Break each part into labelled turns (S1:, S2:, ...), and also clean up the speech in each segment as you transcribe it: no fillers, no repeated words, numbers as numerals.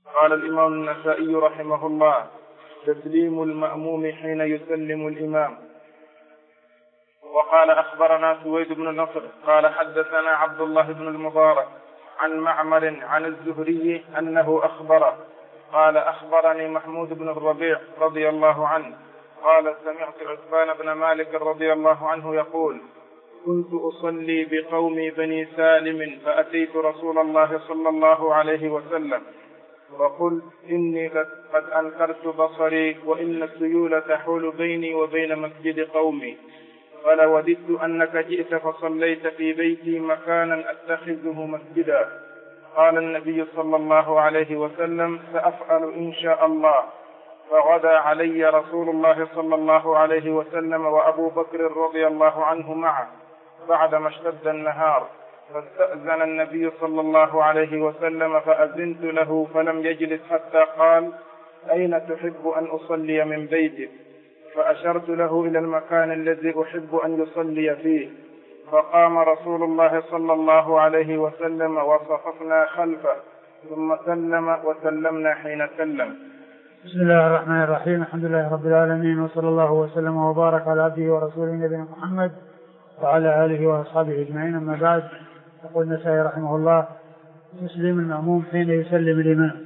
S1: قال الإمام النسائي رحمه الله: تسليم المأموم حين يسلم الإمام. وقال: أخبرنا سويد بن نصر قال حدثنا عبد الله بن المبارك عن معمر عن الزهري أنه أخبره قال: أخبرني محمود بن الربيع رضي الله عنه قال: سمعت عثمان بن مالك رضي الله عنه يقول: كنت أصلي بقومي بني سالم فأتيت رسول الله صلى الله عليه وسلم وقلت: إني قد أنكرت بصري وإن السيول تحول بيني وبين مسجد قومي، فلوددت أنك جئت فصليت في بيتي مكانا أتخذه مسجدا. قال النبي صلى الله عليه وسلم: سأفعل إن شاء الله. فغدا علي رسول الله صلى الله عليه وسلم وأبو بكر رضي الله عنه معه بعدما اشتد النهار، فاستأذن النبي صلى الله عليه وسلم فأذنت له فلم يجلس حتى قال: أين تحب أن أصلي من بيتك؟ فأشرت له إلى المكان الذي أحب أن يصلي فيه، فقام رسول الله صلى الله عليه وسلم وصففنا خلفه ثم سلم وسلمنا حين سلم.
S2: بسم الله الرحمن الرحيم. الحمد لله رب العالمين، وصلى الله وسلم وبارك على عبده ورسوله نبينا محمد وعلى آله وأصحابه أجمعين. أما بعد، يقول النسائي رحمه الله: تسليم المأموم حين يسلم الإمام.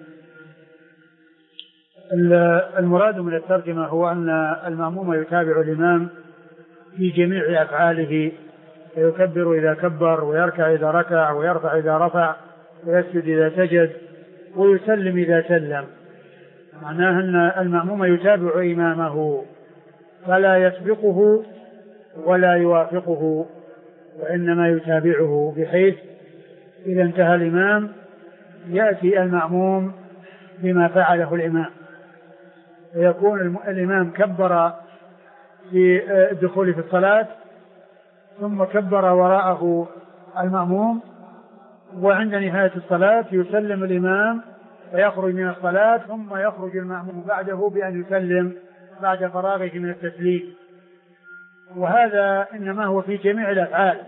S2: المراد من الترجمة هو أن المأموم يتابع الإمام في جميع أفعاله، فيكبر إذا كبر، ويركع إذا ركع، ويرفع إذا رفع، ويسجد إذا سجد، ويسلم إذا سلم. معناه أن المأموم يتابع إمامه فلا يسبقه ولا يوافقه، وإنما يتابعه، بحيث إذا انتهى الإمام يأتي المأموم بما فعله الإمام، ويكون الإمام كبر في الدخول في الصلاة ثم كبر وراءه المأموم، وعند نهاية الصلاة يسلم الإمام فيخرج من الصلاة، ثم يخرج المأموم بعده بأن يسلم بعد فراغه من التسليم. وهذا إنما هو في جميع الأفعال،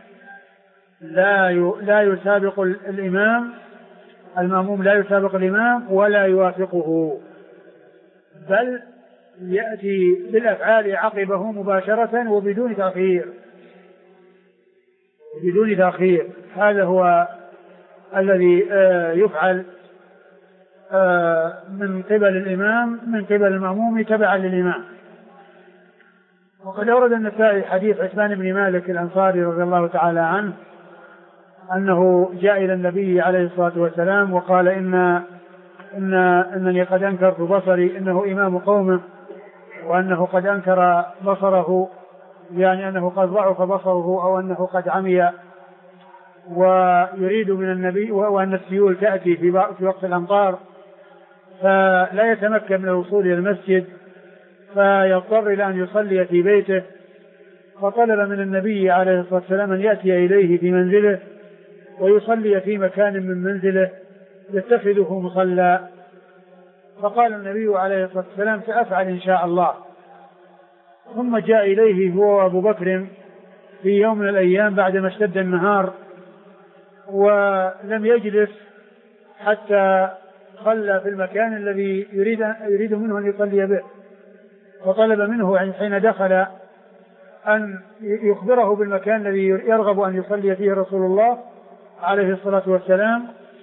S2: لا يسابق الإمام، المأموم لا يسابق الإمام ولا يوافقه، بل يأتي بالأفعال عقبه مباشرة وبدون تأخير. هذا هو الذي يفعل من قبل الإمام، من قبل المأموم تبعا للإمام. وقد أورد النسائي حديث عثمان بن مالك الأنصاري رضي الله تعالى عنه أنه جاء إلى النبي عليه الصلاة والسلام وقال: إنني قد أنكرت بصري، إنه إمام قومه، وأنه قد أنكر بصره، يعني أنه قد ضعف بصره أو أنه قد عمي، ويريد من النبي وأن السيول تأتي في وقت الأمطار فلا يتمكن من الوصول إلى المسجد، فيضطر إلى أن يصلي في بيته. فطلب من النبي عليه الصلاة والسلام أن يأتي إليه في منزله ويصلي في مكان من منزله يتخذه مصلى. فقال النبي عليه الصلاة والسلام: سأفعل إن شاء الله. ثم جاء إليه هو وأبو بكر في يوم من الأيام بعدما اشتد النهار، ولم يجلس حتى صلى في المكان الذي يريد منه أن يصلي به، وطلب منه حين دخل أن يخبره بالمكان الذي يرغب أن يصلي فيه رسول الله عليه الصلاة والسلام،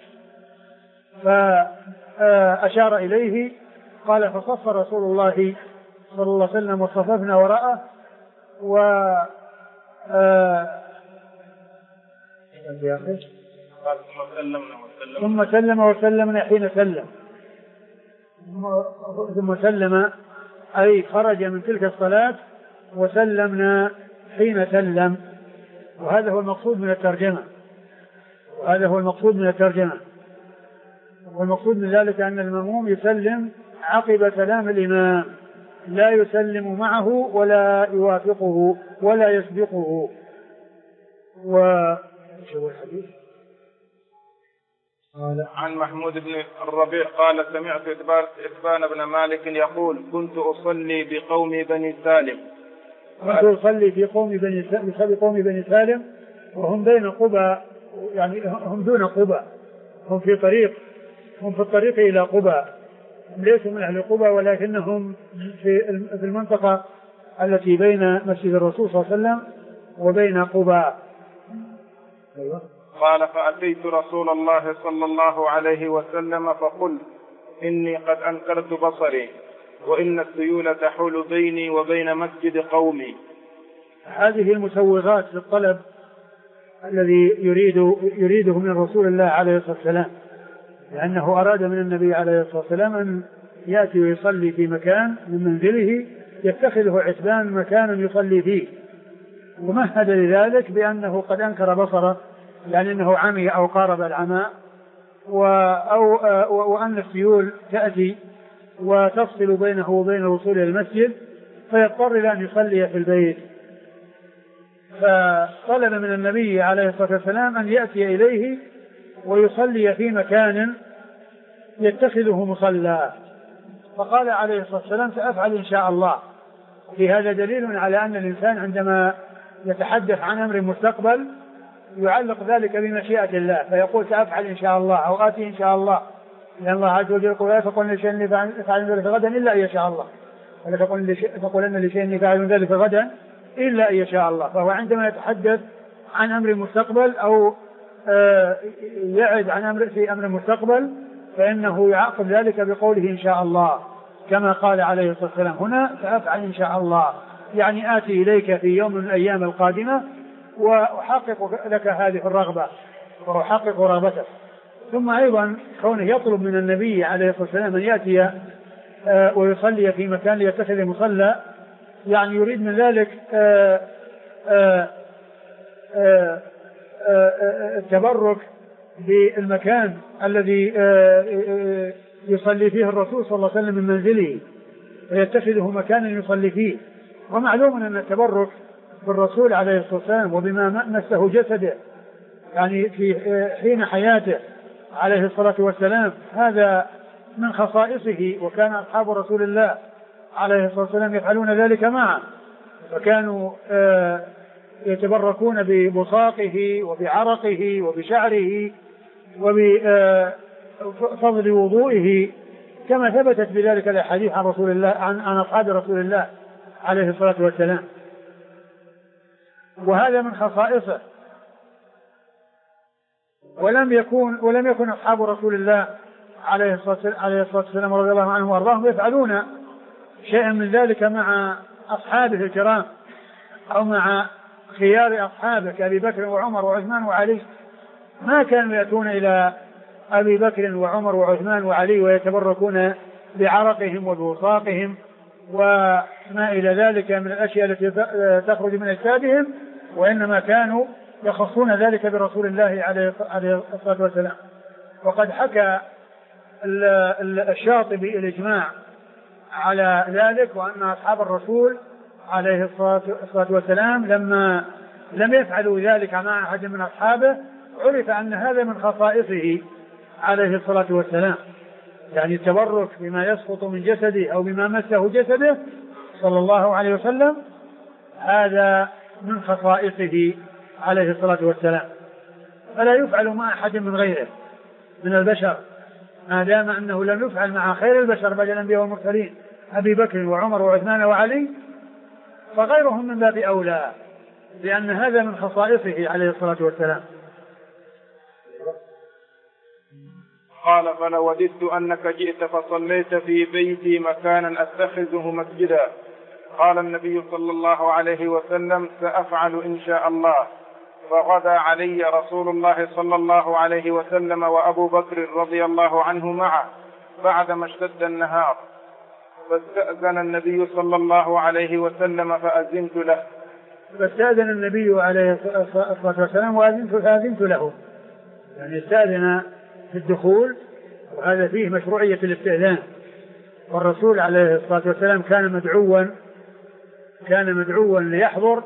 S2: فأشار إليه. قال: فصف رسول الله صلى الله عليه وسلم وصففنا وراءه، ثم سلم وسلمنا حين سلم، ثم سلم أي خرج من تلك الصلاة وسلمنا حين سلم. وهذا هو المقصود من الترجمة، والمقصود من ذلك أن المأموم يسلم عقب سلام الإمام، لا يسلم معه ولا يوافقه ولا يسبقه. وشو الحديث؟
S1: عن محمود بن الربيع قال: سمعت عثمان بن مالك يقول: كنت أصلي بقوم بني سالم.
S2: كنت أصلي في قوم بني سالم، وهم بين قبى، يعني هم دون قبى، هم في طريق هم في الطريق إلى قباء، ليسوا من أهل قباء ولكنهم في المنطقة التي بين مسجد الرسول صلى الله عليه وسلم وبين قباء.
S1: قال فأتيت رسول الله صلى الله عليه وسلم فقلت إني قد أنكرت بصري وإن السيول تحول بيني وبين مسجد قومي.
S2: هذه المسوغات للطلب الذي يريده من رسول الله عليه الصلاة والسلام، لأنه أراد من النبي عليه الصلاة والسلام أن يأتي ويصلي في مكان من منزله يتخذه عتبان مكانا يصلي فيه، ومهد لذلك بأنه قد أنكر بصره، يعني أنه عمي أو قارب العماء، وأن السيول تأتي وتفصل بينه وبين الوصول إلى المسجد فيضطر إلى أن يصلي في البيت. فطلب من النبي عليه الصلاة والسلام أن يأتي إليه ويصلي في مكان يتخذه مصلى، فقال عليه الصلاة والسلام سأفعل إن شاء الله. في هذا دليل على أن الإنسان عندما يتحدث عن أمر مستقبل يعلق ذلك بمشيئة الله، فيقول سأفعل إن شاء الله أو آتي إن شاء الله، لأن الله عز وجل يقول لا تقولن لشيء فعل ذلك غدا إلا أن يشاء الله، ولا تقولن لشيء فعل ذلك غدا إلا أن يشاء الله. فهو عندما يتحدث عن أمر مستقبل أو يعد عن أمر في أمر مستقبل فإنه يعقب ذلك بقوله إن شاء الله، كما قال عليه الصلاة والسلام هنا سأفعل إن شاء الله، يعني آتي إليك في يوم من الأيام القادمة وأحقق لك هذه الرغبة وأحقق رغبتك. ثم أيضا كونه يطلب من النبي عليه الصلاة والسلام أن يأتي ويصلي في مكان ليتخذ مصلى، يعني يريد من ذلك التبرك بالمكان الذي يصلي فيه الرسول صلى الله عليه وسلم من منزله ويتخذه مكانا يصلي فيه. ومعلوم أن التبرك بالرسول عليه الصلاة والسلام وبما مسه جسده يعني في حين حياته عليه الصلاة والسلام هذا من خصائصه، وكان أصحاب رسول الله عليه الصلاة والسلام يفعلون ذلك معه، فكانوا يتبركون ببصاقه وبعرقه وبشعره وبفضل وضوئه، كما ثبتت بذلك الأحاديث عن رسول الله عن أصحاب رسول الله عليه الصلاة والسلام، وهذا من خصائصه. ولم يكن أصحاب رسول الله عليه الصلاة والسلام رضي الله عنهم وأرضاهم يفعلون شيئا من ذلك مع أصحابه الكرام أو مع خيار أصحابه كأبي بكر وعمر وعثمان وعلي. ما كانوا يأتون إلى أبي بكر وعمر وعثمان وعلي ويتبركون بعرقهم وبوساقهم وما إلى ذلك من الأشياء التي تخرج من أجسادهم، وإنما كانوا يخصون ذلك برسول الله عليه الصلاة والسلام. وقد حكى الشاطبي الإجماع على ذلك، وأن أصحاب الرسول عليه الصلاة والسلام لما لم يفعلوا ذلك مع أحد من أصحابه عرف أن هذا من خصائصه عليه الصلاة والسلام، يعني التبرك بما يسقط من جسده أو بما مسه جسده صلى الله عليه وسلم هذا من خصائصه عليه الصلاة والسلام، فلا يفعل مع أحد من غيره من البشر، ما دام أنه لم يفعل مع خير البشر بعد الأنبياء والمرسلين أبي بكر وعمر وعثمان وعلي، فغيرهم من باب أولى، لأن هذا من خصائصه عليه الصلاة والسلام.
S1: قال فلوددت أنك جئت فصليت في بيتي مكانا أتخذه مسجدا. قال النبي صلى الله عليه وسلم سأفعل إن شاء الله. فغدا علي رسول الله صلى الله عليه وسلم وأبو بكر رضي الله عنه معه بعدما اشتد النهار، فاستأذن النبي صلى الله عليه وسلم فأذنت له.
S2: فاستأذن النبي عليه الصلاة والسلام فأذنت له، يعني استأذن في الدخول، وهذا فيه مشروعية الاستئذان. والرسول عليه الصلاة والسلام كان مدعوا ليحضر،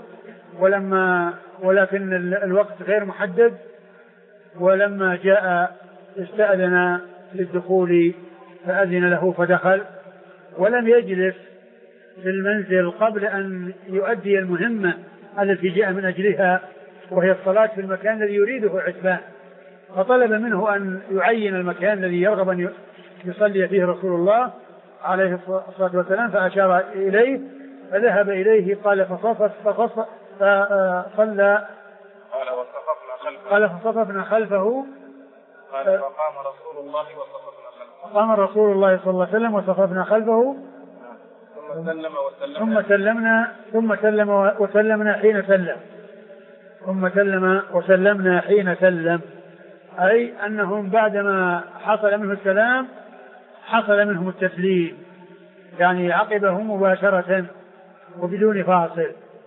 S2: ولكن الوقت غير محدد، ولما جاء استأذن للدخول فأذن له فدخل، ولم يجلس في المنزل قبل أن يؤدي المهمة التي جاء من أجلها، وهي الصلاة في المكان الذي يريده عتبان، فطلب منه أن يعين المكان الذي يرغب أن يصلي فيه رسول الله عليه الصلاة والسلام، فأشار إليه فذهب إليه. قال فصلى قال فصففنا خلفه.
S1: قال فقام رسول الله وصففنا خلفه.
S2: قام رسول الله صلى الله عليه وسلم وصففنا خلفه. ثم سلم وسلمنا حين سلم. ثم سلم وسلمنا حين سلم، أي أنهم بعدما حصل منه السلام حصل منهم التسليم، يعني عقبه مباشرة وبدون فاصل.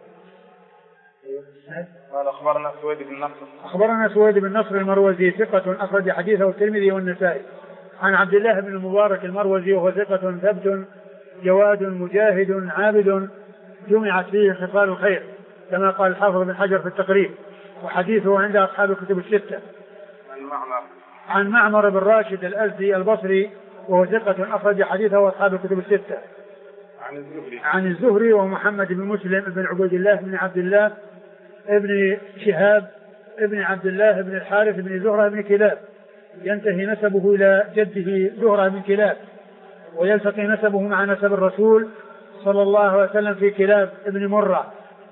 S1: قال أخبرنا سويد بن نصر.
S2: أخبرنا سويد بن نصر المروزي ثقة أخرج حديثه الترمذي والنسائي. عن عبد الله بن المبارك المروزي وهو ثقة ثبت جواد مجاهد عابد جمعت فيه خصال الخير كما قال الحافظ بن حجر في التقريب، وحديثه عند أصحاب الكتب الستة. عن معمر بن راشد الأزدي البصري وهو ثقة أخرج حديثه أصحاب الكتب الستة. عن الزهري ومحمد بن مسلم بن عبيد الله بن عبد الله ابن شهاب ابن عبد الله بن الحارث بن زهرة بن كلاب، ينتهي نسبه إلى جده زهرة بن كلاب، ويلتقي نسبه مع نسب الرسول صلى الله عليه وسلم في كلاب ابن مرة.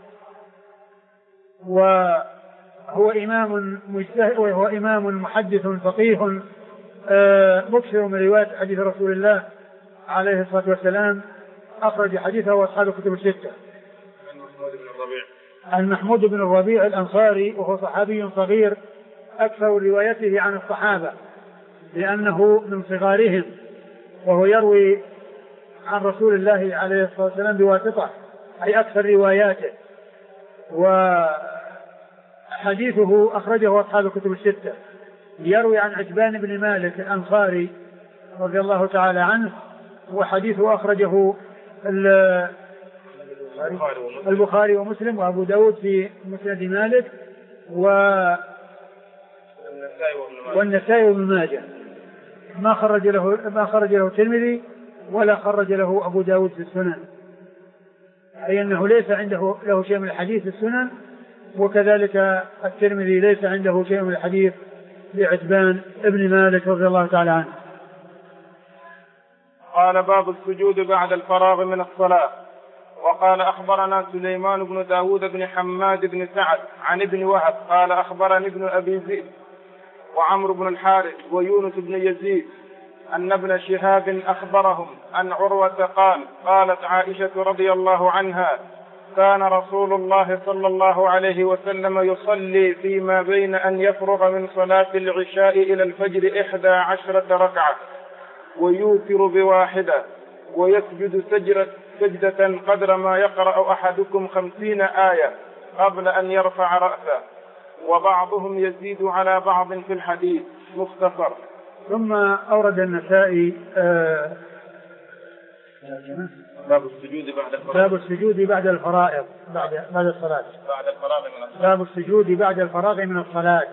S2: وهو إمام محدث فقيه مكثر من رواية حديث رسول الله عليه الصلاة والسلام، أخرج حديثه وأصحاب الكتب الستة. عن محمود بن الربيع الأنصاري وهو صحابي صغير أكثر روايته عن الصحابة لأنه من صغارهم، وهو يروي عن رسول الله عليه الصلاة والسلام بواسطة، أي أكثر رواياته، وحديثه أخرجه أصحاب الكتب الستة. يروي عن عتبان بن مالك الأنصاري رضي الله تعالى عنه، وحديثه أخرجه البخاري ومسلم وأبو داود في مسند مالك والنسائي وابن ماجه. ما خرج له الترمذي ولا خرج له أبو داود في السنن، أي أنه ليس عنده له شيء من الحديث في السنن، وكذلك الترمذي ليس عنده شيء من الحديث لعتبان ابن مالك رضي الله تعالى عنه.
S1: قال باب السجود بعد الفراغ من الصلاة. وقال أخبرنا سليمان بن داود بن حماد بن سعد عن ابن وهب قال أخبرني ابن أبي ذئب وعمرو بن الحارث ويونس بن يزيد أن ابن شهاب أخبرهم أن عروة قال قالت عائشة رضي الله عنها كان رسول الله صلى الله عليه وسلم يصلي فيما بين أن يفرغ من صلاة العشاء إلى الفجر 11 ركعة ويوتر بواحدة ويسجد سجدة قدر ما يقرأ أحدكم 50 آية قبل أن يرفع رأسه، وبعضهم يزيد على بعض في الحديث. مختصر.
S2: ثم أورد النسائي باب السجود بعد الفرائض بعد الصلاة. باب السجود بعد الفراغ من الصلاة.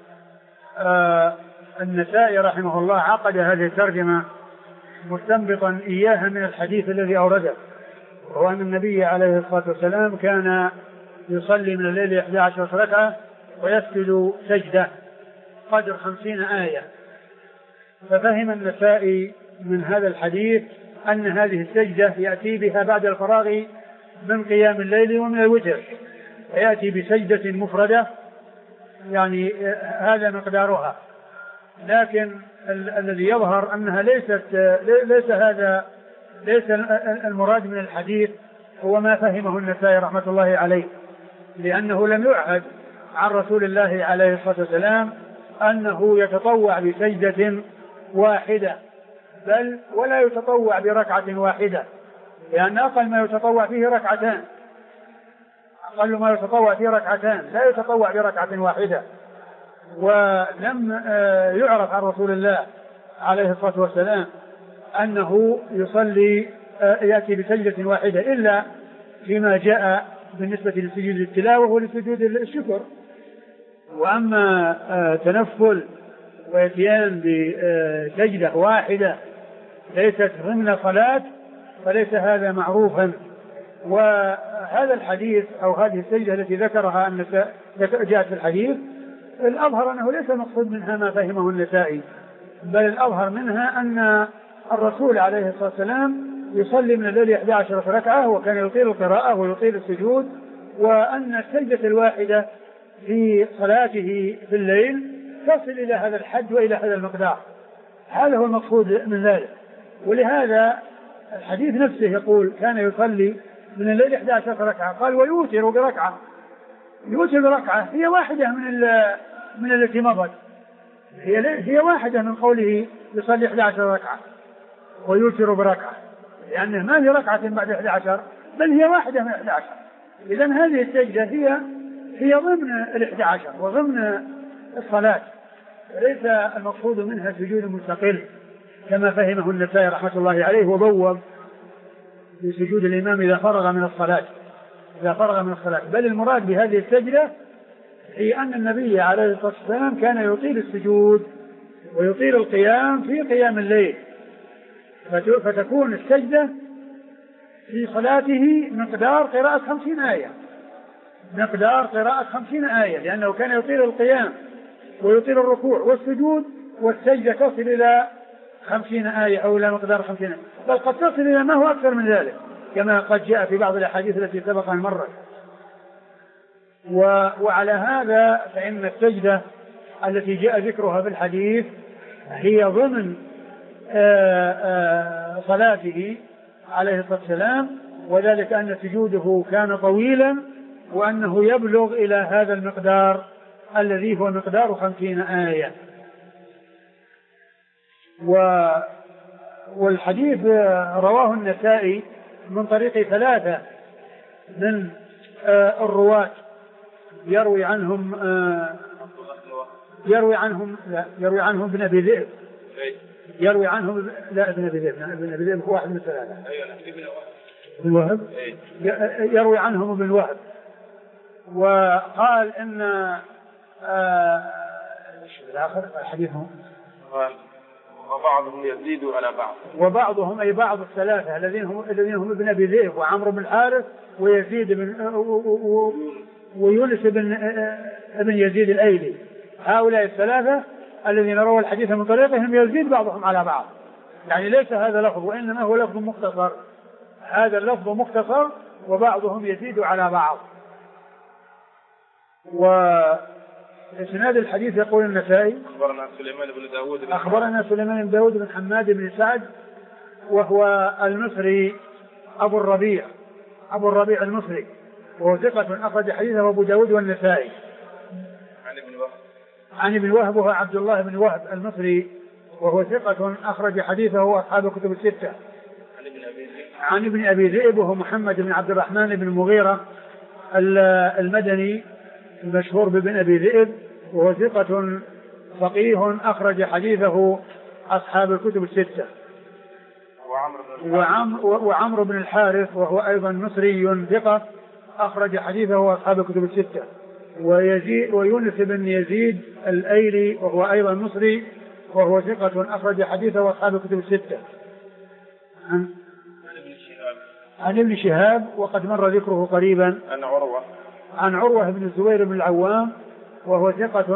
S2: النسائي رحمه الله عقد هذه الترجمة مستنبطا إياها من الحديث الذي أورده، وهو أن النبي عليه الصلاة والسلام كان يصلي من الليل 11 ركعة ويسجد سجدة قدر 50 آية. ففهم النسائي من هذا الحديث أن هذه السجدة يأتي بها بعد الفراغ من قيام الليل ومن الوتر، فيأتي بسجدة مفردة يعني هذا مقدارها، لكن الذي يظهر أنها ليس المراد من الحديث هو ما فهمه النسائي رحمة الله عليه، لأنه لم يعهد عن رسول الله عليه الصلاة والسلام أنه يتطوع بسجدة واحدة، بل ولا يتطوع بركعة واحدة، لأن أقل ما يتطوع فيه ركعتان، أقل ما يتطوع فيه ركعتان، لا يتطوع بركعة واحدة. ولم يعرف عن رسول الله عليه الصلاة والسلام أنه يصلي يأتي بسجدة واحدة إلا فيما جاء بالنسبة لسجود التلاوة ولسجود الشكر. وأما تنفل ويتيان بسجدة واحدة ليست ضمن صلاة فليس هذا معروفا. وهذا الحديث أو هذه السجدة التي ذكرها جاءت في الحديث الأظهر أنه ليس المقصود منها ما فهمه النسائي، بل الأظهر منها أن الرسول عليه الصلاة والسلام يصلي من الليل 11 ركعة، وكان يطيل القراءة ويطيل السجود، وأن السجدة الواحدة في صلاته في الليل تصل إلى هذا الحد وإلى هذا المقدار. هذا هو المقصود من ذلك. ولهذا الحديث نفسه يقول كان يصلي من الليل 11 ركعة، قال ويوتر بركعة. يوتر بركعة هي واحدة من التي مضت، هي واحدة من قوله يصلي 11 ركعة ويوتر بركعة، لأنه ما هي ركعة بعد 11 بل هي واحدة من 11. إذن هذه السجدة هي ضمن 11 وضمن الصلاة، ليس المقصود منها سجود مستقل كما فهمه النسائي رحمة الله عليه، وبوب بسجود الإمام إذا فرغ من الصلاة، بل المراد بهذه السجدة هي أن النبي عليه الصلاة والسلام كان يطيل السجود ويطيل القيام في قيام الليل، فتكون السجدة في صلاته مقدار قراءة 50 آية، لأنه كان يطيل القيام ويطيل الركوع والسجود، والسجدة تصل إلى 50 آية أو إلى مقدار 50 آية، بل قد تصل إلى ما هو أكثر من ذلك كما قد جاء في بعض الأحاديث التي سبق أن مرت. وعلى هذا فإن السجدة التي جاء ذكرها في الحديث هي ضمن صلاته عليه الصلاة والسلام، وذلك أن سجوده كان طويلا وأنه يبلغ إلى هذا المقدار الذي هو مقدار 50 آية. والحديث رواه النسائي من طريق 3 من الرواة، يروي عنهم ابن أبي ذئب، ابن أبي ذئب هو واحد من 3. ابن وهب يروي عنهم ابن وهب، وقال إن الآخر حديثهم
S1: وبعضهم يزيد على بعض،
S2: وبعضهم أي بعض الثلاثة الذين هم ابن أبي ذئب وعمرو بن الحارث ويزيد ويونس ابن يزيد الأيلي، هؤلاء الثلاثة الذين رووا الحديث من طريقهم يزيد بعضهم على بعض، يعني ليس هذا لفظ وإنما هو لفظ مختصر، هذا اللفظ مختصر وبعضهم يزيد على بعض. وإسناد الحديث يقول النسائي أخبرنا سليمان بن داود بن حماد بن سعد، وهو المصري أبو الربيع المصري، وهو ثقة أخرج حديثه أبو داود والنسائي. عن ابن وهب وهو عبد الله بن وهب المصري، وهو ثقة أخرج حديثه أصحاب الكتب الستة. عن ابن أبي ذئب وهو محمد بن عبد الرحمن بن المغيرة المدني المشهور بابن أبي ذئب، وهو ثقة فقيه أخرج حديثه أصحاب الكتب الستة. وعمرو بن الحارث وهو أيضا مصري ثقة أخرج حديثه أصحاب الكتب الستة. ويونس بن يزيد الأيلي وهو أيضا مصري وهو ثقة أخرج حديثه أصحاب الكتب الستة. عن ابن شهاب وقد مر ذكره قريبا. عن عروة بن الزبير بن العوام وهو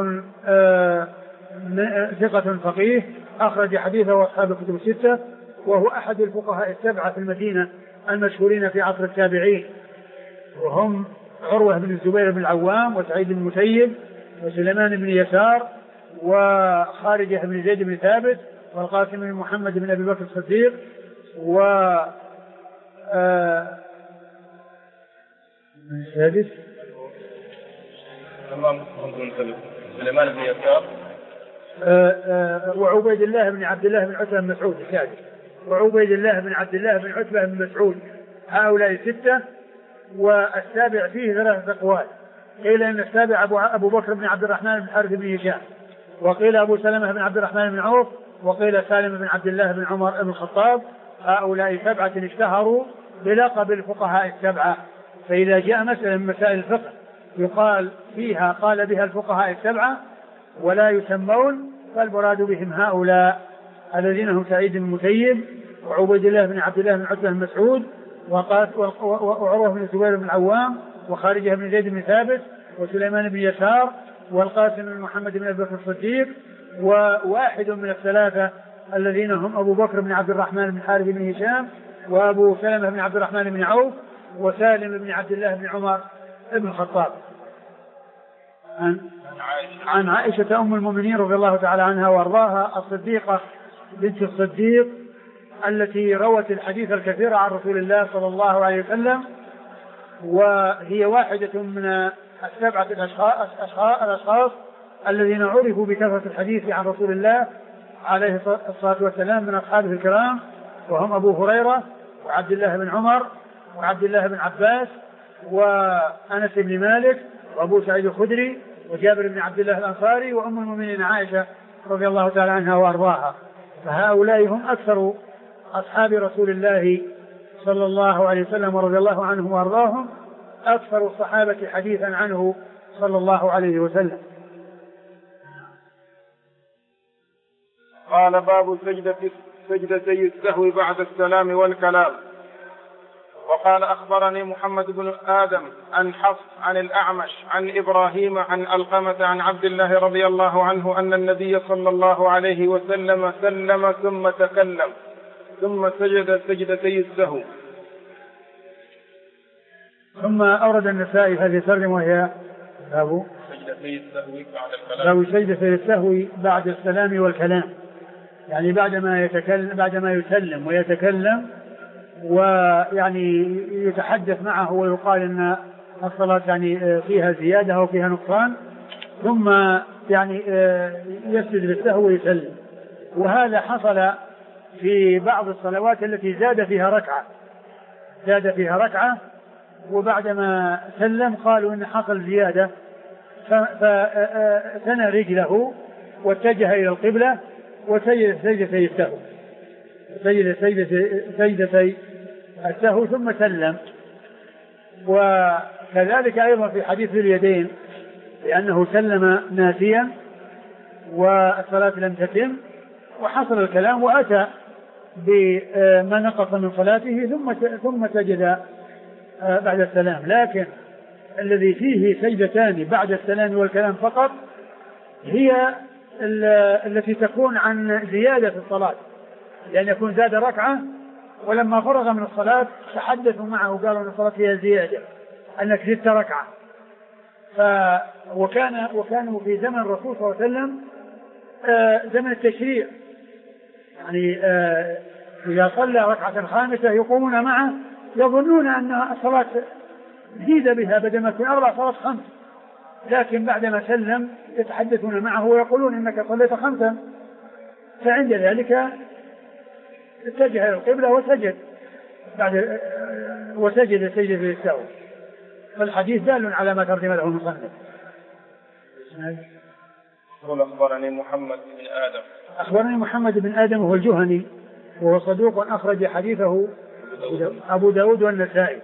S2: ثقة فقيه أخرج حديثه أصحاب الكتب الستة، وهو أحد الفقهاء السبعة في المدينة المشهورين في عصر التابعين، وهم عروة بن الزبير بن العوام وسعيد بن المسيب وسليمان بن يسار وخارجة بن زيد بن ثابت والقاسم بن محمد بن أبي بكر الصديق السادس
S1: سليمان بن يسار
S2: وعبيد الله بن عبد الله بن عتبة بن مسعود السادس، وعبيد الله بن عبد الله بن عتبة بن مسعود. هؤلاء 6، والسابع فيه 3 أقوال، قيل إن السابع أبو بكر بن عبد الرحمن بن حارث بن هشام، وقيل أبو سلمة بن عبد الرحمن بن عوف، وقيل سالم بن عبد الله بن عمر بن الخطاب. هؤلاء 7 اشتهروا بلقب الفقهاء السبعة. فإذا جاء مسألة من مسائل الفقه يقال فيها قال بها الفقهاء السبعة ولا يسمون، فالمراد بهم هؤلاء الذين هم سعيد بن المسيب وعبيد الله بن عبد الله بن عتبة بن مسعود وعروة بن الزبير بن العوام وخارجة بن زيد بن ثابت وسليمان بن يسار والقاسم بن محمد بن أبي بكر الصديق، وواحد من الثلاثة الذين هم أبو بكر بن عبد الرحمن بن حارث بن هشام، وأبو سلمة بن عبد الرحمن بن عوف، وسالم بن عبد الله بن عمر بن الخطاب. عن عائشة أم المؤمنين رضي الله تعالى عنها وأرضاها، الصديقة بنت الصديق التي روت الحديث الكثير عن رسول الله صلى الله عليه وسلم، وهي واحدة من السبعة الأشخاص الذين عرفوا بكثرة الحديث عن رسول الله عليه الصلاة والسلام من أصحابه الكرام، وهم أبو هريرة وعبد الله بن عمر وعبد الله بن عباس وأنس بن مالك وأبو سعيد الخدري وجابر بن عبد الله الأنصاري وأم المؤمنين عائشة رضي الله تعالى عنها وأرضاها. فهؤلاء هم أكثر أصحاب رسول الله صلى الله عليه وسلم ورضي الله عنهم وأرضاهم، أكثر الصحابة حديثا عنه صلى الله عليه وسلم.
S1: قال باب سجدتي السهو بعد السلام والكلام. وقال أخبرني محمد بن آدم عن حفص عن الأعمش عن إبراهيم عن علقمة عن عبد الله رضي الله عنه أن النبي صلى الله عليه وسلم سلم ثم تكلم ثم سجد سجدتي السهو.
S2: ثم أورد النسائي هذه الترجمة وهي باب سجدتي السهو بعد السلام والكلام، يعني بعدما يسلم ويتكلم ويعني يتحدث معه ويقال ان الصلاة يعني فيها زيادة او فيها نقصان، ثم يعني يسجد للسهو ويسلم. وهذا حصل في بعض الصلوات التي زاد فيها ركعة وبعدما سلم قالوا ان حصل زيادة، فثنى رجله واتجه الى القبلة وسجد سجدتي السهو، سجدتي السهو ثم سلم. وكذلك أيضا في حديث اليدين لأنه سلم ناسيا والصلاة لم تتم وحصل الكلام وأتى بما نقص من صلاته ثم سجد بعد السلام. لكن الذي فيه سجدتان بعد السلام والكلام فقط هي التي تكون عن زيادة في الصلاة، لأن يكون زاد ركعة ولما فرغ من الصلاة تحدثوا معه وقالوا أن الصلاة فيها زيادة أنك زدت ركعة. وكانوا في زمن الرسول صلى الله عليه وسلم زمن التشريع، يعني إذا صلى ركعة خامسة يقومون معه يظنون أن الصلاة زيد بها بدل ما تكون 4 صلاة 5، لكن بعدما سلم يتحدثون معه ويقولون إنك صليت 5. فعند ذلك اتجه إلى القبلة وسجد سجدة السهو. فالحديث دال على ما ترجم له المصنف.
S1: أخبرني
S2: محمد بن آدم وهو الجهني وهو صدوق أخرج حديثه أبو داود والنسائي.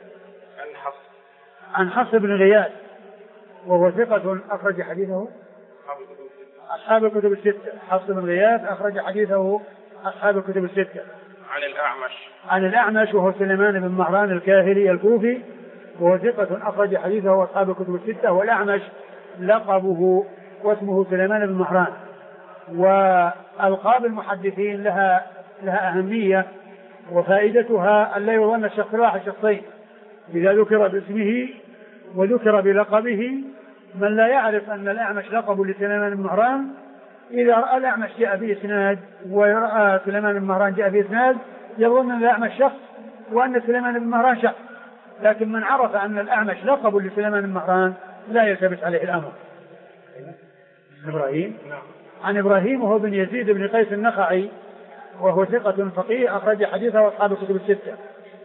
S2: عن حفص بن غياث وهو ثقة أخرج حديثه أصحاب الكتب الستة. حفص بن غياث أخرج حديثه أصحاب الكتب الستة. عن الأعمش وهو سليمان بن مهران الكاهلي الكوفي وهو ثقة أخرج حديثه أصحاب الكتب الستة. والأعمش لقبه واسمه سليمان بن مهران. وألقاب المحدثين لها أهمية، وفائدتها أن لا يظن الشخص الواحد شخصين، إذا ذكر باسمه وذكر بلقبه من لا يعرف أن الأعمش لقب لسليمان بن مهران، إذا رأى الأعمش جاء بإسناد ورأى سليمان بن مهران جاء بإسناد يظن أن الأعمش شخص وأن سليمان بن مهران شخص، لكن من عرف أن الأعمش لقب لسليمان بن مهران لا يلتبس عليه الأمر. عن إبراهيم وهو بن يزيد بن قيس النخعي وهو ثقة فقيه أخرج حديثه أصحاب الكتب الستة.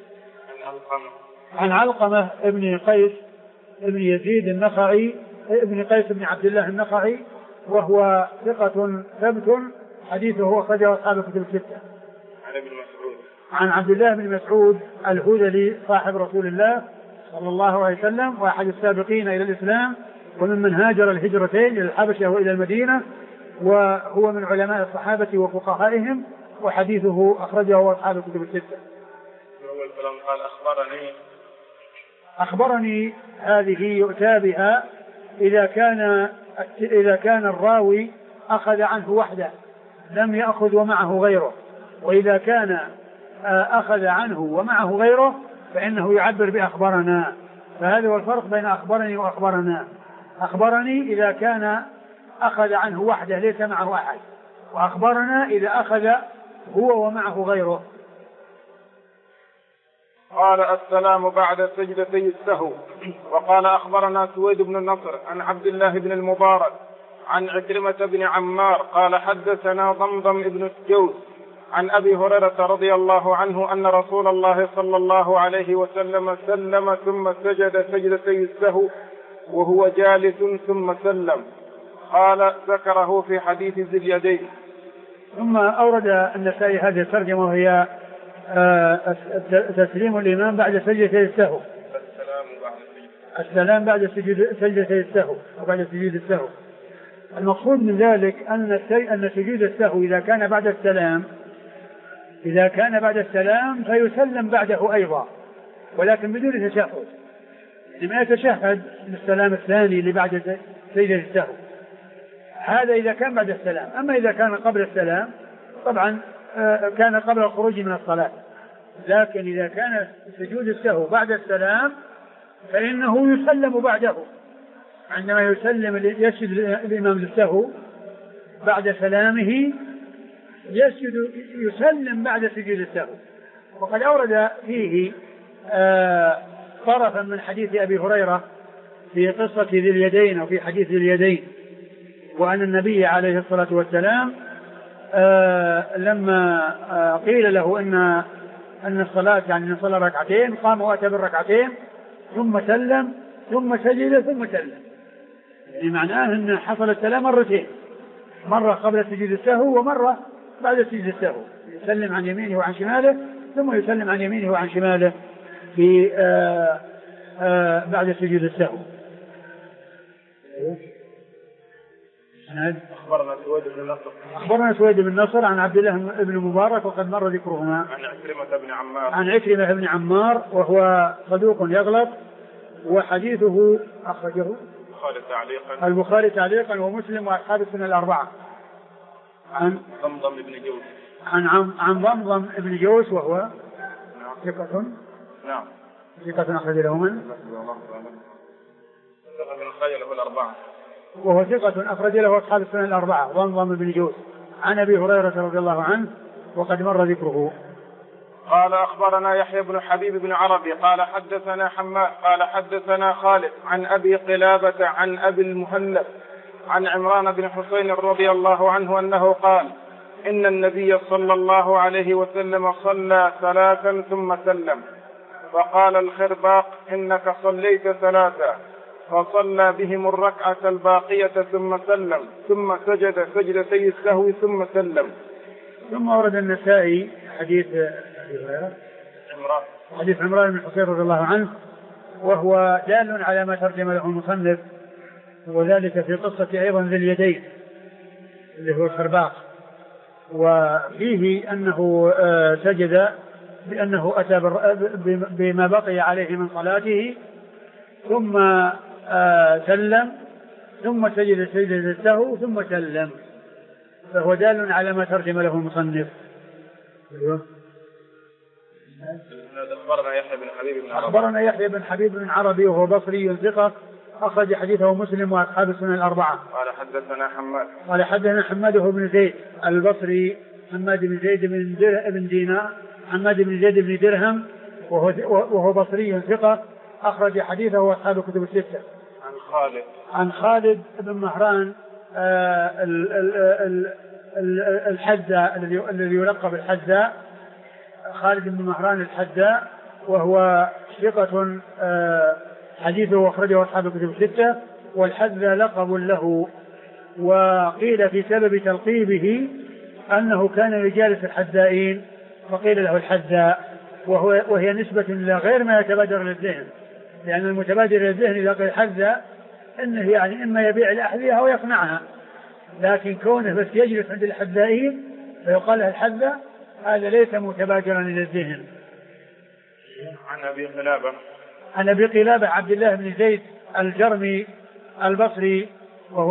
S2: عن علقمة ابن قيس ابن يزيد النخعي ابن قيس بن عبد الله النخعي وهو ثقة ثبت حديثه أخرجه أصحاب الكتب الستة. عن عبد الله بن مسعود الهذلي صاحب رسول الله صلى الله عليه وسلم وأحد السابقين إلى الإسلام وممن هاجر الهجرتين إلى الحبشة وإلى المدينة، وهو من علماء الصحابة وفقهائهم، وحديثه أخرجه أصحاب الكتب الستة.
S1: قال
S2: أخبرني هذه يؤتى بها إذا كان إذا كان الراوي أخذ عنه وحده لم يأخذ ومعه غيره، وإذا كان أخذ عنه ومعه غيره فإنه يعبر بأخبرنا. فهذا هو الفرق بين أخبرني وأخبرنا. أخبرني إذا كان أخذ عنه وحده ليس معه أحد، وأخبرنا إذا أخذ هو ومعه غيره.
S1: قال السلام بعد سجدتي السهو. وقال أخبرنا سويد بن النصر عن عبد الله بن المبارك عن عكرمة بن عمار قال حدثنا ضمضم بن جوز عن أبي هريرة رضي الله عنه أن رسول الله صلى الله عليه وسلم سلم ثم سجد سجدتي السهو وهو جالس ثم سلم. قال ذكره في حديث ذي اليدين.
S2: ثم أورد النسائي هذه الترجمة وهي تسليم الإمام بعد سجدتي السهو. السلام بعد سجدتي السهو وبعد سجود السهو. المقصود من ذلك أن سجود السهو إذا كان بعد السلام فيسلم بعده أيضا، ولكن بدون تشهد، لما يتشهد للسلام الثاني اللي بعد سجدة السهو. هذا إذا كان بعد السلام. أما إذا كان قبل السلام طبعا كان قبل الخروج من الصلاة، لكن إذا كان سجود السهو بعد السلام فإنه يسلم بعده. عندما يسجد الإمام للسهو بعد سلامه يسلم بعد سجود السهو. وقد أورد فيه طرفا من حديث أبي هريرة في قصة ذي اليدين أو في حديث ذي اليدين، وأن النبي عليه الصلاة والسلام لما قيل له أن الصلاة يعني أن صلى ركعتين قام وأتى بالركعتين ثم سلم ثم سجد ثم سلم، يعني معناه أن حصل السلام مرتين، مرة قبل سجود السهو ومرة بعد سجود السهو، يسلم عن يمينه وعن شماله ثم يسلم عن يمينه وعن شماله في بعد سجود السهو. أخبرنا سويد بن النصر عن عبد الله بن المبارك وقد مر ذكرهما. عن عكرمة بن عمار وهو صدوق يغلط، وحديثه أخرجه البخاري تعليقا ومسلم وأصحاب السنن الأربعة. عن ضمضم بن جوز عن ضمضم بن جوز وهو ثقة أخرج له من وهو ثقة أخرج له أصحاب السنن الأربعة. ضمضم بن جوز عن أبي هريرة رضي الله عنه وقد مر ذكره.
S1: قال أخبرنا يحيى بن حبيب بن عربي قال حدثنا حماد قال حدثنا خالد عن أبي قلابة عن أبي المهلب عن عمران بن حسين رضي الله عنه أنه قال إن النبي صلى الله عليه وسلم صلى ثلاثا ثم سلم، فقال الخرباق إنك صليت ثلاثا، فصلى بهم الركعة الباقية ثم سلم ثم سجد سجدتي السهو ثم سلم.
S2: ثم ورد النسائي حديث عمران بن حسين رضي الله عنه، وهو دال على ما ترجم له المصنف، وذلك في قصة أيضا ذي اليدين اللي هو الخرباق، وفيه أنه سجد بأنه أتى بما بقي عليه من صلاته ثم سلم ثم سجد سجدة السهو ثم سلم، فهو دال على ما ترجم له المصنف. أخبرنا يحيى بن حبيب بن عربي وهو بصري ثقة أخرج حديثه مسلم وأصحاب السنن الأربعة. قال حدثنا حماد بن زيد البصري، حماد بن زيد بن دينار، حماد بن زيد بن درهم وهو بصري ثقة أخرج حديثه وأصحاب الكتب الستة. عن خالد بن مهران الحذاء الذي يلقب الحذاء، خالد بن مهران الحذاء، وهو ثقة حديثه أخرجه أصحاب الكتب الستة. والحذاء لقب له، وقيل في سبب تلقيبه أنه كان يجالس الحذائين فقيل له الحذاء، وهي نسبة إلى غير ما يتبادر للذهن، لأن المتبادر للذهن إذا قيل الحذاء إنه يعني إما يبيع الأحذية أو يقنعها، لكن كونه بس يجلس عند الحذائين فيقال له الحذاء هذا ليس متبادرا للذهن.
S1: عن أبي
S2: قلابة عبد الله بن زيد الجرمي البصري وهو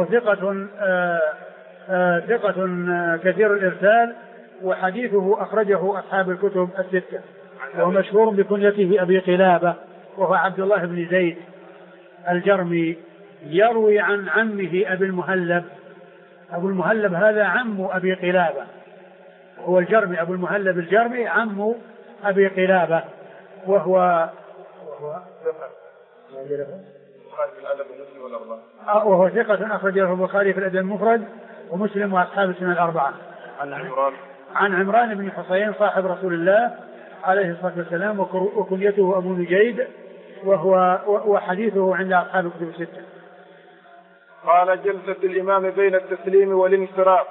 S2: ثقة كثير الإرسال، وحديثه أخرجه أصحاب الكتب الستة، وهو مشهور بكنيته أبي قلابة، وهو عبد الله بن زيد الجرمي، يروي عن عمه أبي المهلب. أبو المهلب هذا عم أبي قلابة، هو الجرمي، أبو المهلب الجرمي عم أبي قلابة، وهو ثقة أخرجه البخاري في الأدب المفرد ومسلم وأصحاب السنن الأربعة. عن عمران بن حصين صاحب رسول الله عليه الصلاة والسلام، وكنيته أبو نجيد، وحديثه عند أصحاب الكتب الستة.
S1: قال جلسة الإمام بين التسليم والانصراف.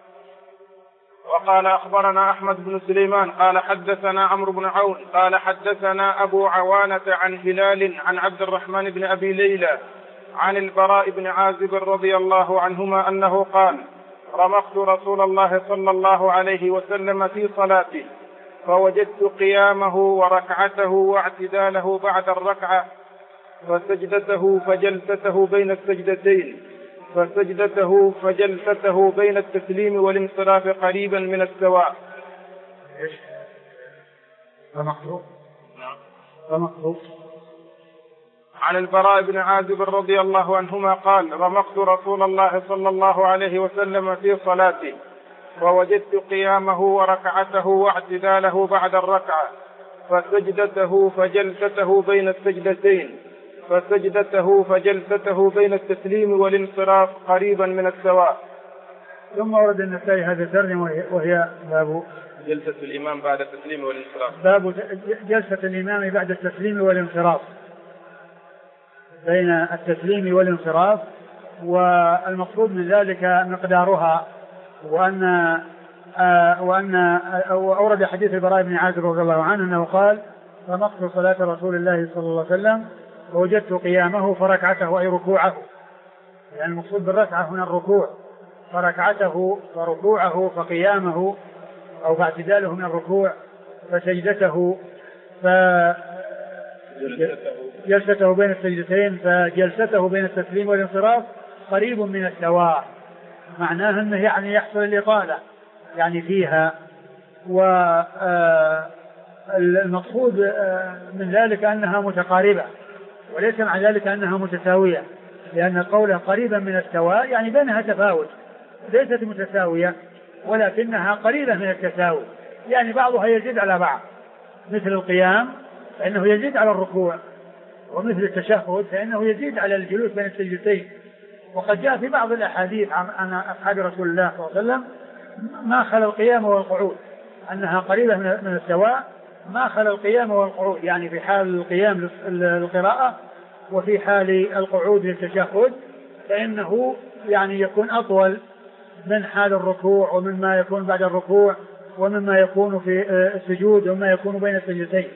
S1: وقال أخبرنا أحمد بن سليمان قال حدثنا عمرو بن عون قال حدثنا أبو عوانة عن هلال عن عبد الرحمن بن أبي ليلى عن البراء بن عازب رضي الله عنهما أنه قال: رمقت رسول الله صلى الله عليه وسلم في صلاته فوجدت قيامه وركعته واعتداله بعد الركعة، فسجدته فجلسته بين السجدتين، فجلسته بين التسليم والانصراف قريبا من السواء. عن البراء بن عازب رضي الله عنهما قال: رمقت رسول الله صلى الله عليه وسلم في صلاته ووجدت قيامه وركعته واعتداله بعد الركعة، فسجدته فجلسته بين السجدتين، فجلسته بين التسليم والانصراف قريبا من السواء.
S2: ثم ورد النسائي هذا الترجمة، وهي باب
S1: جلسة الإمام بعد التسليم والانصراف.
S2: باب جلسة الإمام بعد التسليم والانصراف، بين التسليم والانصراف، والمقصود من ذلك مقدارها، وأن أورد حديث البراء بن عازب رضي الله عنه أنه قال: رمقت صلاة رسول الله صلى الله عليه وسلم ووجدت قيامه فركعته أي ركوعه، يعني المقصود بالركعة هنا الركوع، فركعته وركوعه فقيامه أو فاعتداله من الركوع، فسجدته جلسته بين السجدتين، فجلسته بين التسليم والانصراف قريب من السواء، معناه أنه يعني يحصل الإطالة يعني فيها. والمقصود من ذلك أنها متقاربة، وليس مع ذلك أنها متساوية، لأن قوله قريبا من السواء يعني بينها تفاوت، ليست متساوية ولكنها قريبة من التساوي، يعني بعضها يزيد على بعض، مثل القيام فإنه يزيد على الركوع، ومثل التشهد فإنه يزيد على الجلوس بين السجدتين. وقد جاء في بعض الأحاديث عن أصحاب رسول الله صلى الله عليه وسلم ما خلا القيام والقعود أنها قريبة من السواء، ما خلا القيام والقعود، يعني في حال القيام للقراءة وفي حال القعود للتشهد، فإنه يعني يكون أطول من حال الركوع، ومما يكون بعد الركوع، ومما يكون في السجود، وما يكون بين السجدتين.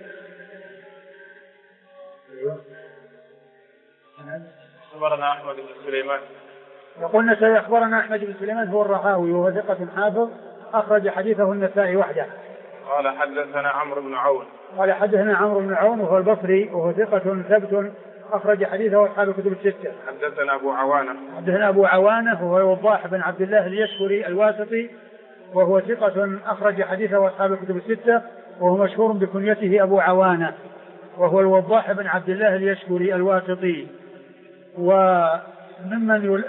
S1: أخبرنا أحمد بن سليمان.
S2: يقولنا سيخبرنا أحمد بن سليمان هو الرحاوي، وهو ثقة حافظ أخرج حديثه النسائي وحده.
S1: قال حدثنا عمرو بن عون.
S2: قال حدثنا عمرو بن عون وهو البصري، وهو ثقة ثبت أخرج حديثه أصحاب الكتب الستة.
S1: حدثنا أبو عوانة.
S2: حدثنا أبو عوانة وهو وضاح بن عبد الله اليشكري الواسطي، وهو ثقة أخرج حديثه أصحاب الكتب الستة، وهو مشهور بكنيته أبو عوانة، وهو الوضاح بن عبد الله اليشكري الواسطي. وممن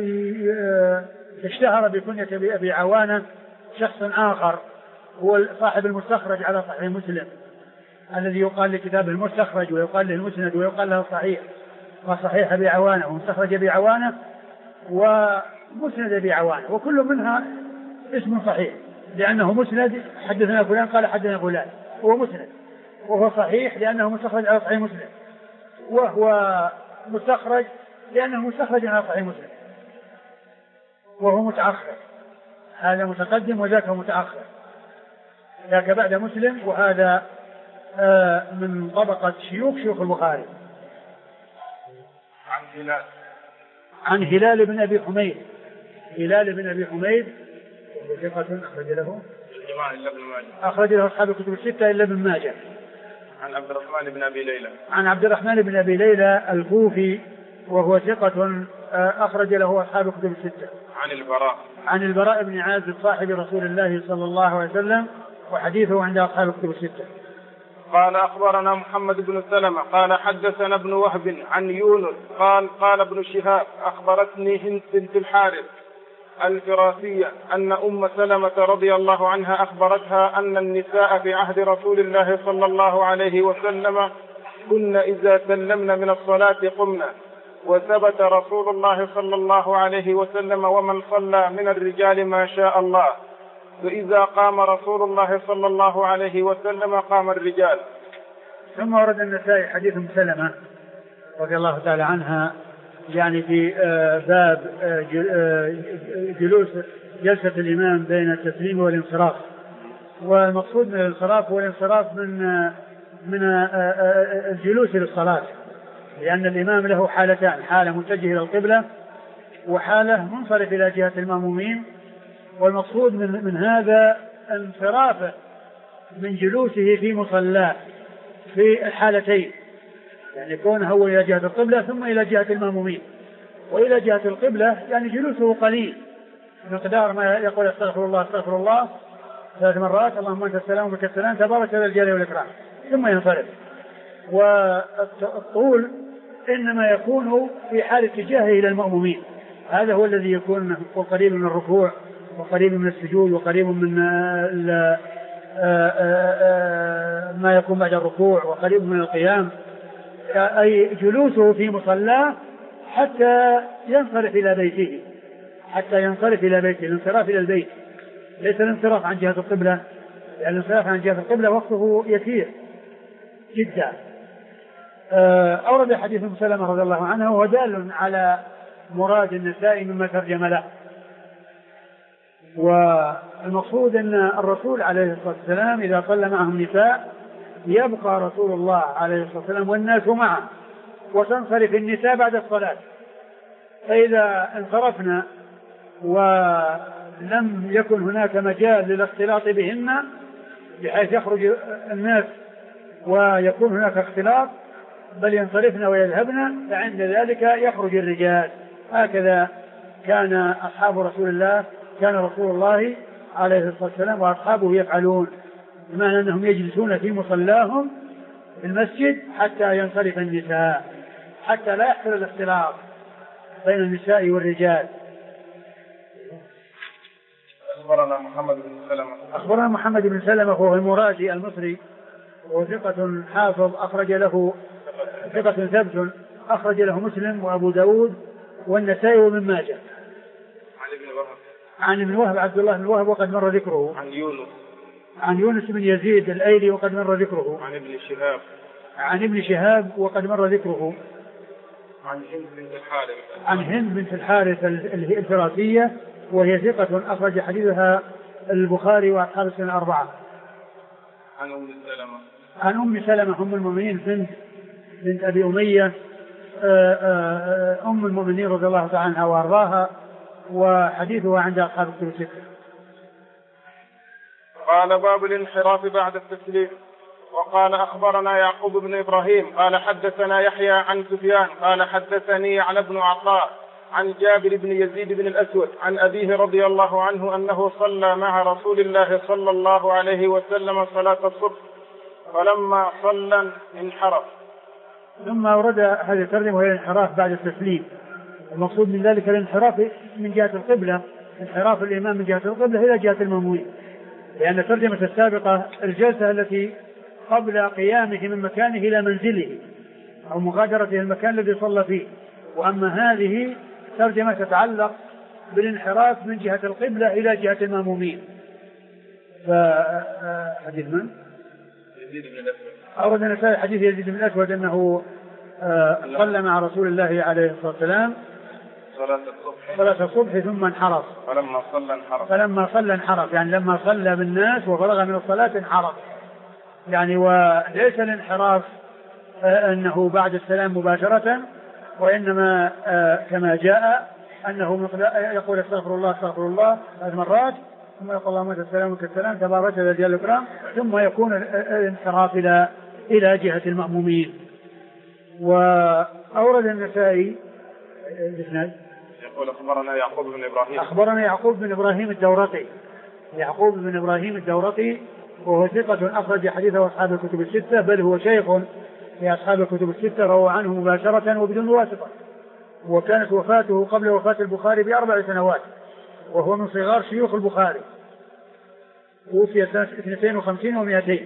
S2: اشتهر بكنية أبي عوانة شخص آخر هو صاحب المستخرج على صحيح مسلم، الذي يقال لكتابه المستخرج، ويقال له المسند، ويقال له الصحيح، وصحيح أبي عوانة ومستخرج أبي عوانة ومسند أبي عوانة، وكل منها اسم صحيح، لأنه مسند حدثنا فلان قال حدثنا فلان، هو مسند، وهو صحيح لأنه مستخرج على صحيح مسلم، وهو مستخرج لأنه مستخرج على صحيح مسلم، وهو متأخر، هذا متقدم وذاك متأخر، ذاك بعد مسلم، وهذا من طبقة شيوخ البخاري. عن هلال بن أبي حميد. هلال بن أبي حميد ثقة أخرج له أصحاب الكتب الستة إلا ابن ماجه.
S1: عن عبد الرحمن بن أبي ليلى.
S2: عن عبد الرحمن بن أبي ليلى الكوفي، وهو ثقة أخرج له أصحاب كتب الستة. عن البراء بن عازب صاحب رسول الله صلى الله عليه وسلم، وحديثه عند أصحاب كتب الستة.
S1: قال أخبرنا محمد بن سلمة قال حدثنا ابن وهب عن يونس قال ابن شهاب أخبرتني هند بنت الحارث الفراسية أن أم سلمة رضي الله عنها أخبرتها أن النساء في عهد رسول الله صلى الله عليه وسلم كن إذا سلمن من الصلاة قمنا، وثبت رسول الله صلى الله عليه وسلم ومن صلى من الرجال ما شاء الله، فإذا قام رسول الله صلى الله عليه وسلم قام الرجال.
S2: ثم ورد النسائي حديث ام سلمة رضي الله تعالى عنها يعني في باب جلسة الإمام بين التسليم والانصراف. والمقصود من الانصراف هو الانصراف من الجلوس للصلاة، لأن الإمام له حالتان: حالة متجه إلى القبلة وحالة منصرف إلى جهة المأمومين. والمقصود من هذا انصرافه من جلوسه في مصلاه في الحالتين، يعني يكون هو إلى جهة القبلة ثم إلى جهة المأمومين. وإلى جهة القبلة يعني جلوسه قليل مقدار ما يقول استغفر الله استغفر الله 3 مرات، اللهم أنت السلام وبك السلام تبارك ذا الجلال والإكرام، ثم ينصرف. والطول إنما يكون في حال اتجاهه إلى المأمومين، هذا هو الذي يكون قريب من الركوع وقريب من السجود وقريب من ما يكون بعد الركوع وقريب من القيام، أي جلوسه في مصلاه حتى ينصرف إلى بيته، الانصراف إلى البيت، ليس الانصراف عن جهة القبلة، لأن الانصراف عن جهة القبلة وقته يسير جدا. أورد حديث ام سلمة رضي الله عنها وهو دال على مراد النسائي مما ترجم له. والمقصود أن الرسول عليه الصلاة والسلام إذا صلى معهم نساء يبقى رسول الله عليه الصلاة والسلام والناس معه، وتنصرف النساء بعد الصلاة. فإذا انصرفنا ولم يكن هناك مجال للاختلاط بهن بحيث يخرج الناس ويكون هناك اختلاط، بل ينصرفن ويذهبن، فعند ذلك يخرج الرجال. هكذا كان أصحاب رسول الله، كان رسول الله عليه الصلاة والسلام وأصحابه يفعلون، بمعنى أنهم يجلسون في مصلاهم في المسجد حتى ينصرف النساء، حتى لا يحصل الاختلاط بين النساء والرجال. أخبرنا محمد بن سلمة وهو المرادي المصري، وهو ثقة حافظ أخرج له ثقة ثبت أخرج له مسلم وأبو داود والنسائي وابن ماجه. عن ابن وهب عبد الله بن وهب وقد مر ذكره. عن يونس بن يزيد الأيلي وقد مر ذكره. عن ابن شهاب وقد مر ذكره. عن هند بنت الحارث الفراسية وهي ثقة أخرج حديثها البخاري وأصحاب السنن 4. عن أم سلمة أم المؤمنين هند بنت أبي أمية أم المؤمنين رضي الله تعالى عنها وأرضاها، وحديثها عند أصحاب الكتب الستة.
S1: قال باب الانحراف بعد التسليم. وقال أخبرنا يعقوب بن إبراهيم قال حدثنا يحيى عن سفيان قال حدثني علي بن عطاء عن جابر بن يزيد بن الأسود عن أبيه رضي الله عنه أنه صلى مع رسول الله صلى الله عليه وسلم صلاة الصبح، فلما صلى انحرف.
S2: ثم أورد هذه الترجمة وهي الانحراف بعد التسليم. المقصود من ذلك الانحراف من جهة القبلة، انحراف الإمام من جهة القبلة إلى جهة المأمومين، لأن الترجمة السابقة الجلسة التي قبل قيامه من مكانه إلى منزله أو مغادرته المكان الذي صلى فيه، وأما هذه ترجمة تتعلق بالانحراف من جهة القبلة إلى جهة المأمومين. فحديث من؟ يزيد بن الأسود. أورد النسائي حديث يزيد بن الأسود أنه صلى مع رسول الله عليه الصلاة والسلام صلاة الصبح ثم انحرف. فلما صلى انحرف، يعني لما صلى بالناس وفرغ من الصلاة انحرف، يعني وليس الانحراف أنه بعد السلام مباشرة، وإنما كما جاء أنه يقول استغفر الله 3 مرات ثم يقول اللهم أنت السلام ومنك السلام تبارك ذا الجلال والإكرام، ثم يكون الانحراف إلى جهة المأمومين. وأورد النسائي الإسناد.
S1: يقول أخبرنا يعقوب بن إبراهيم.
S2: أخبرنا يعقوب بن إبراهيم الدورقي. يعقوب بن إبراهيم الدورقي وهو ثقة أخرج حديثه أصحاب الكتب الستة، بل هو شيخ لأصحاب الكتب الستة، روى عنه مباشرة وبدون واسطة. وكانت وفاته قبل وفاة البخاري ب4 سنوات، وهو من صغار شيوخ البخاري، توفي سنة 52 و200.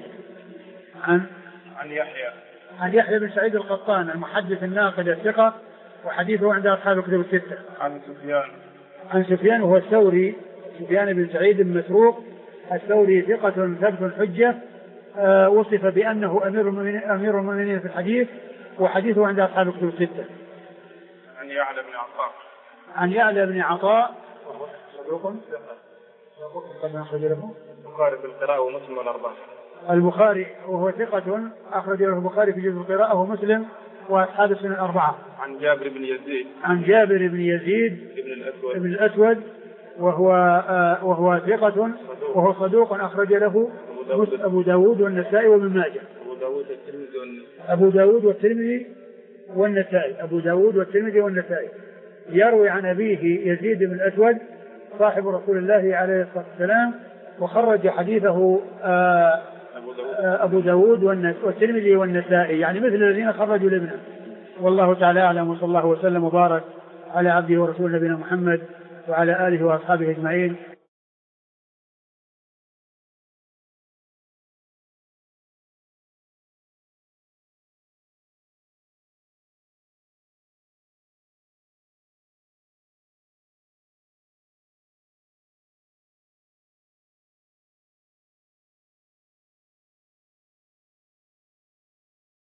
S2: عن يحيى بن سعيد القطان المحدث الناقد الثقة، وحديثه عند أصحاب الكتب الستة. عن سفيان وهو الثوري، سفيان بن سعيد المسروق الثوري، ثقة ثبت حجة، وصف بأنه أمير المؤمنين في الحديث، وحديثه عند أصحاب الكتب الستة. عن يعلى بن عطاء صدوق
S1: البخاري في القراءة ومسلم والأربعة.
S2: البخاري وهو ثقة أخرج له البخاري في جزء القراءة ومسلم وأصحاب السنن الأربعة.
S1: عن جابر بن يزيد.
S2: عن جابر بن يزيد بن الأسود وهو ثقة وهو صدوق أخرج له أبو داود والنسائي وابن ماجه. أبو داود والترمذي والنسائي. يروي عن أبيه يزيد بن الأسود صاحب رسول الله عليه الصلاة والسلام، وخرج حديثه أبو داود والترمذي والنسائي، يعني مثل الذين خرجوا لابنه. والله تعالى أعلم، وصلى الله وسلم وبارك على عبده ورسوله نبينا محمد وعلى آله وأصحابه أجمعين.